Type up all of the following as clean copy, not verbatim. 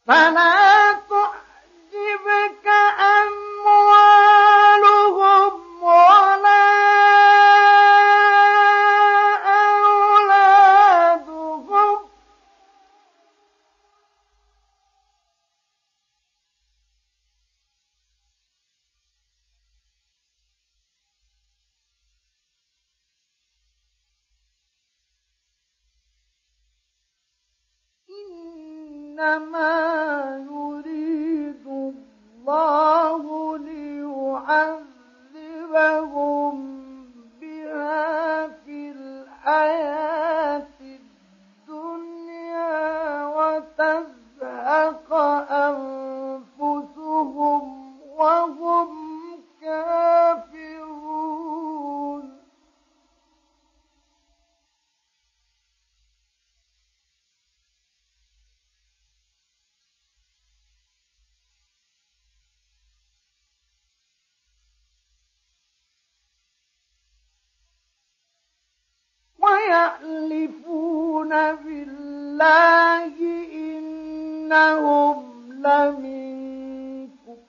فلا تعجبك أموالهم ولا أولادهم إنما يريد الله ليعذبهم بها في الحياة الدنيا وتزهق أنفسهم وهم كافرون. ويحلفون بالله إنهم لمنكم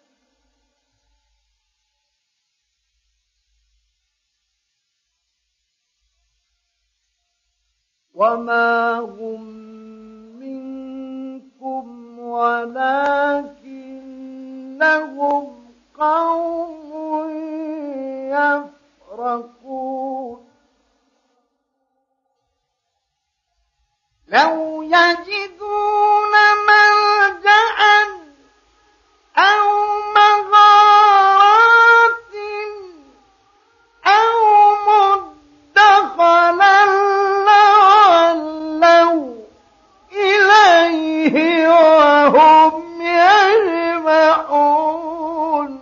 وما هم منكم ولكنهم قوم يفرقون. لو يجدون ملجأ أو مغارات أو مدخلا لولوا إليه وهم يجمعون.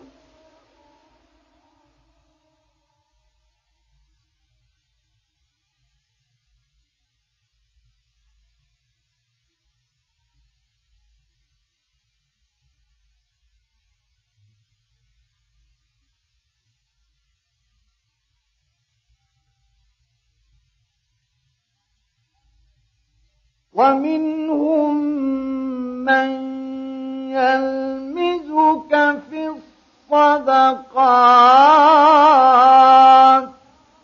ومنهم من يلمزك في الصدقات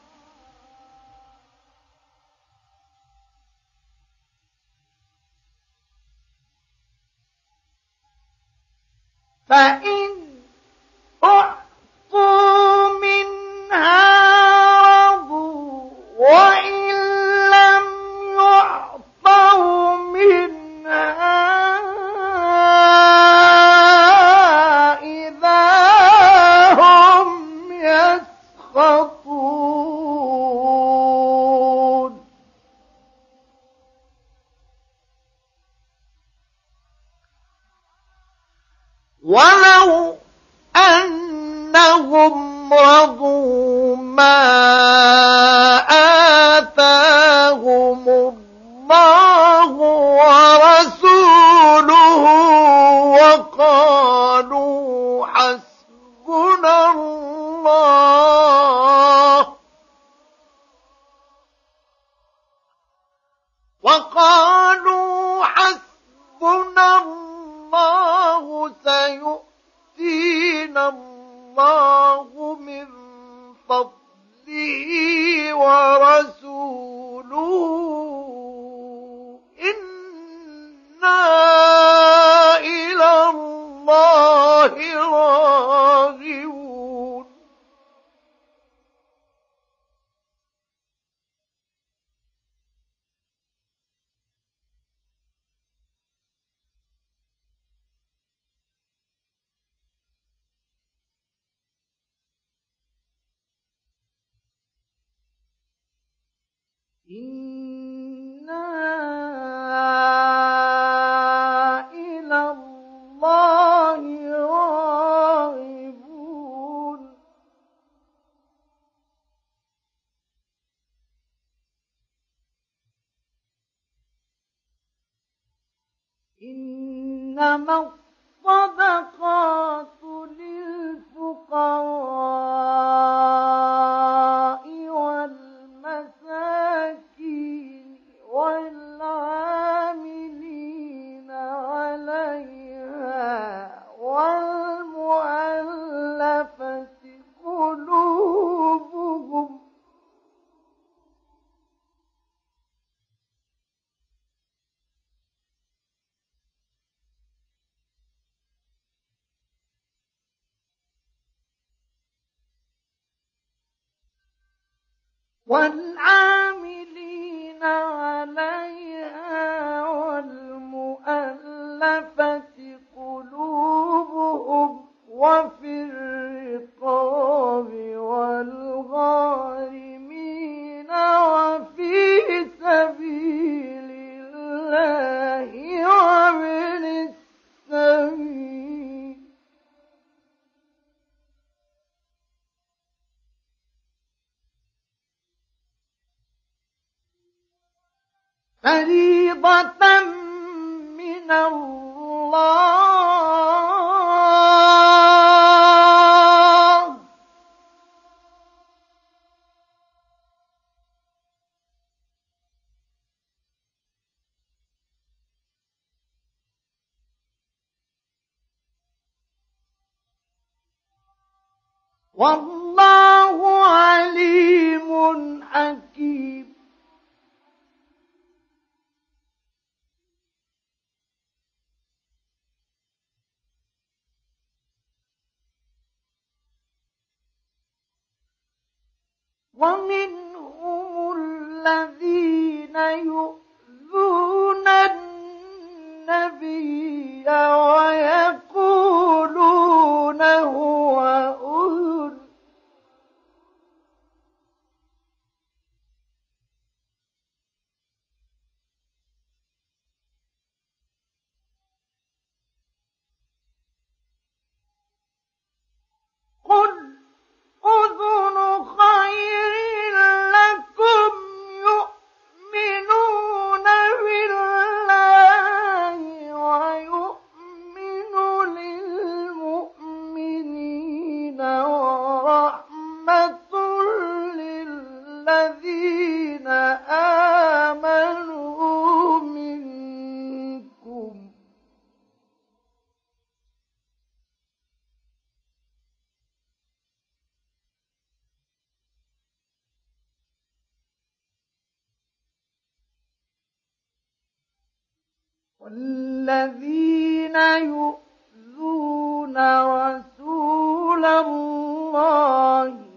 فإن أعطوا منها رضوا وإن لم يعطوا منها إذا هم يسخطون. ولو أنهم رضوا ما آتاهم الله ورسوله وقالوا حسبنا الله سيؤتينا الله من فضله ورسوله إنا إلى الله راغبون. إنا إلى الله راغبون. إنما الصدقات للفقراء والمساكين والعاملين على والعاملين عليها والمؤلفة قلوبهم وفي الرقاب والغارمين وفي سبيل الله وابن السبيل فريضة من الله والله عليم حكيم ومنهم الذين يؤذون النبي ويقولون هو أذن قل أذن خير لكم يؤمنون بالله ويؤمن للمؤمنين ورحمة للذين آمنوا منكم والذين يؤذون رسول الله